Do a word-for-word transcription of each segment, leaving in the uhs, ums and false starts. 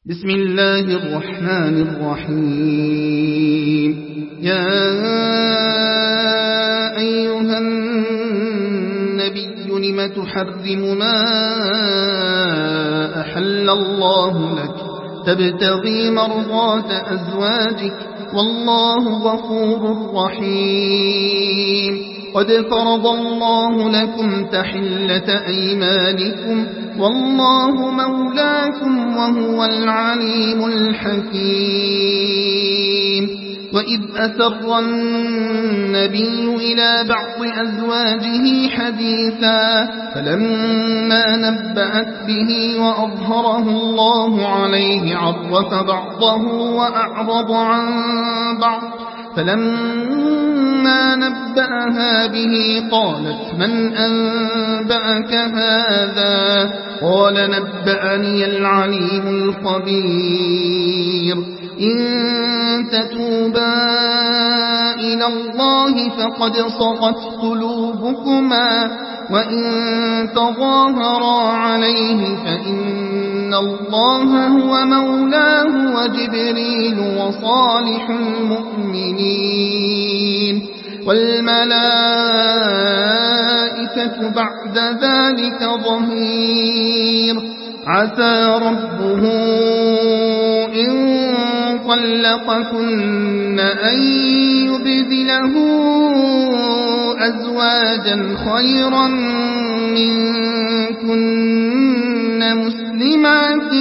بسم الله الرحمن الرحيم. يا أيها النبي لم تحرم ما أحل الله لك تبتغي مرضات أزواجك والله غفور رحيم. قد فرض الله لكم تحلة أيمانكم والله مولاكم وهو العليم الحكيم. وإذ أسر النبي إلى بعض أزواجه حديثا فلما نبأت به وأظهره الله عليه عرف بعضه وأعرض عن بعض فلما نبأها به قالت من أنبأك هذا؟ قال نبأني العليم الخبير. إن تتوبا إلى الله فقد صغت قلوبكما وإن تظاهرا عليه فإن الله هو مولاه وجبريل وصالح المؤمنين والملائكة بعد ذلك ظهير. عسى ربه إن طلقكن أن يبدله أزواجا خيرا منكن مسلمات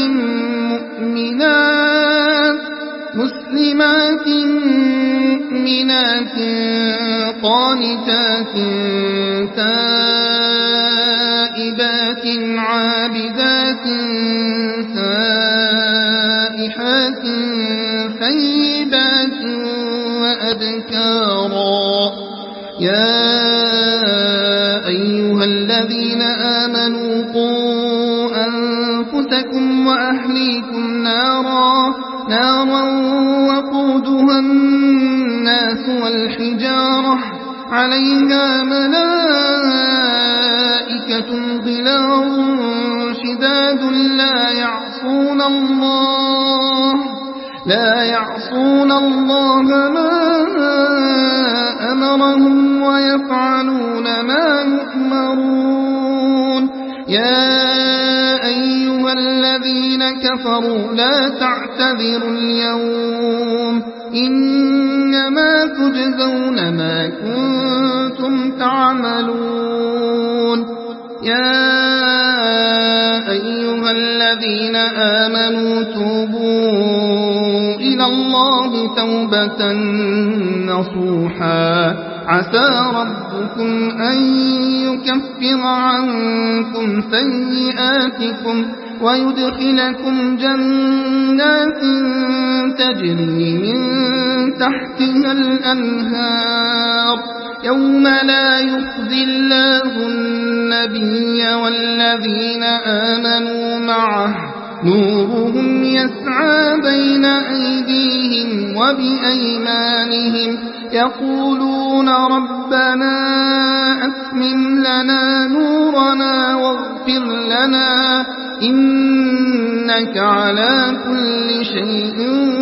مؤمنات مسلمات مؤمنات قانتات تائبات عابدات سائحات ثيبات وأبكارا. يا أيها الذين آمنوا قوا أنفسكم وأهليكم نارا نارا وقودها الناس والحجارة عليها ملائكة غلاظ شداد لا يعصون الله لا يعصون الله ما أمرهم ويفعلون ما يؤمرون. يا أيها الذين كفروا لا تعتذروا اليوم إنما تجزون ما كنتم تعملون. يا أيها الذين آمنوا توبوا إلى الله توبة نصوحا عسى ربكم أن يكفر عنكم سيئاتكم ويدخلكم جنات تجري من تحتها الأنهار يوم لا يخزي الله النبي والذين آمنوا معه نورهم يسعى بين أيديهم وبأيمانهم يقولون ربنا أتمم لنا نورنا واغفر لنا إنك على كل شيء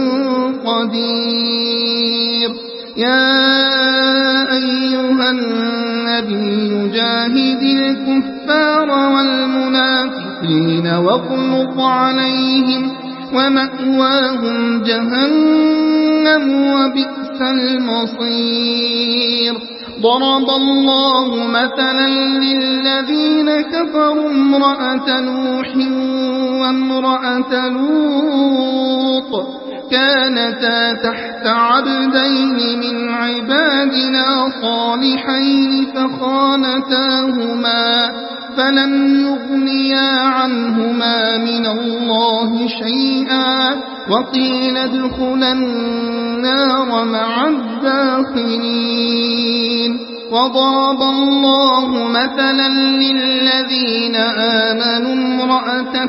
قدير. يا أيها النبي جاهد الكفار والمنافقين واغلظ عليهم ومأواهم جهنم وبئس المصير. ضرب الله مثلا للذين كفروا امرأة نوح وامرأة لوط كانتا تحت عبدين من عبادنا صالحين فخانتاهما فلم يغنيا عنهما من الله شيئا وقيل ادخلا النار مع الداخلين. وضرب الله مثلا للذين آمنوا امرأة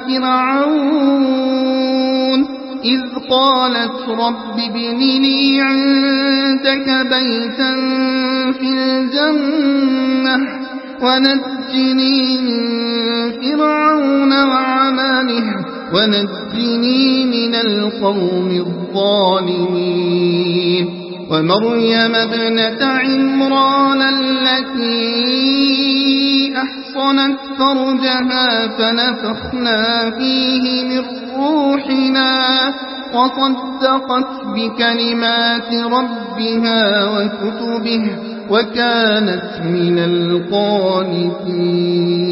فرعون إذ قالت رب ابن لي عندك بيتا في الجنة ونجني من فرعون وعمله ونجني من القوم الظالمين ومريم ابنة عمران التي أحصنت فرجها فنفخنا فيه من روحنا وصدقت بكلمات ربها وكتبه وكانت من القانتين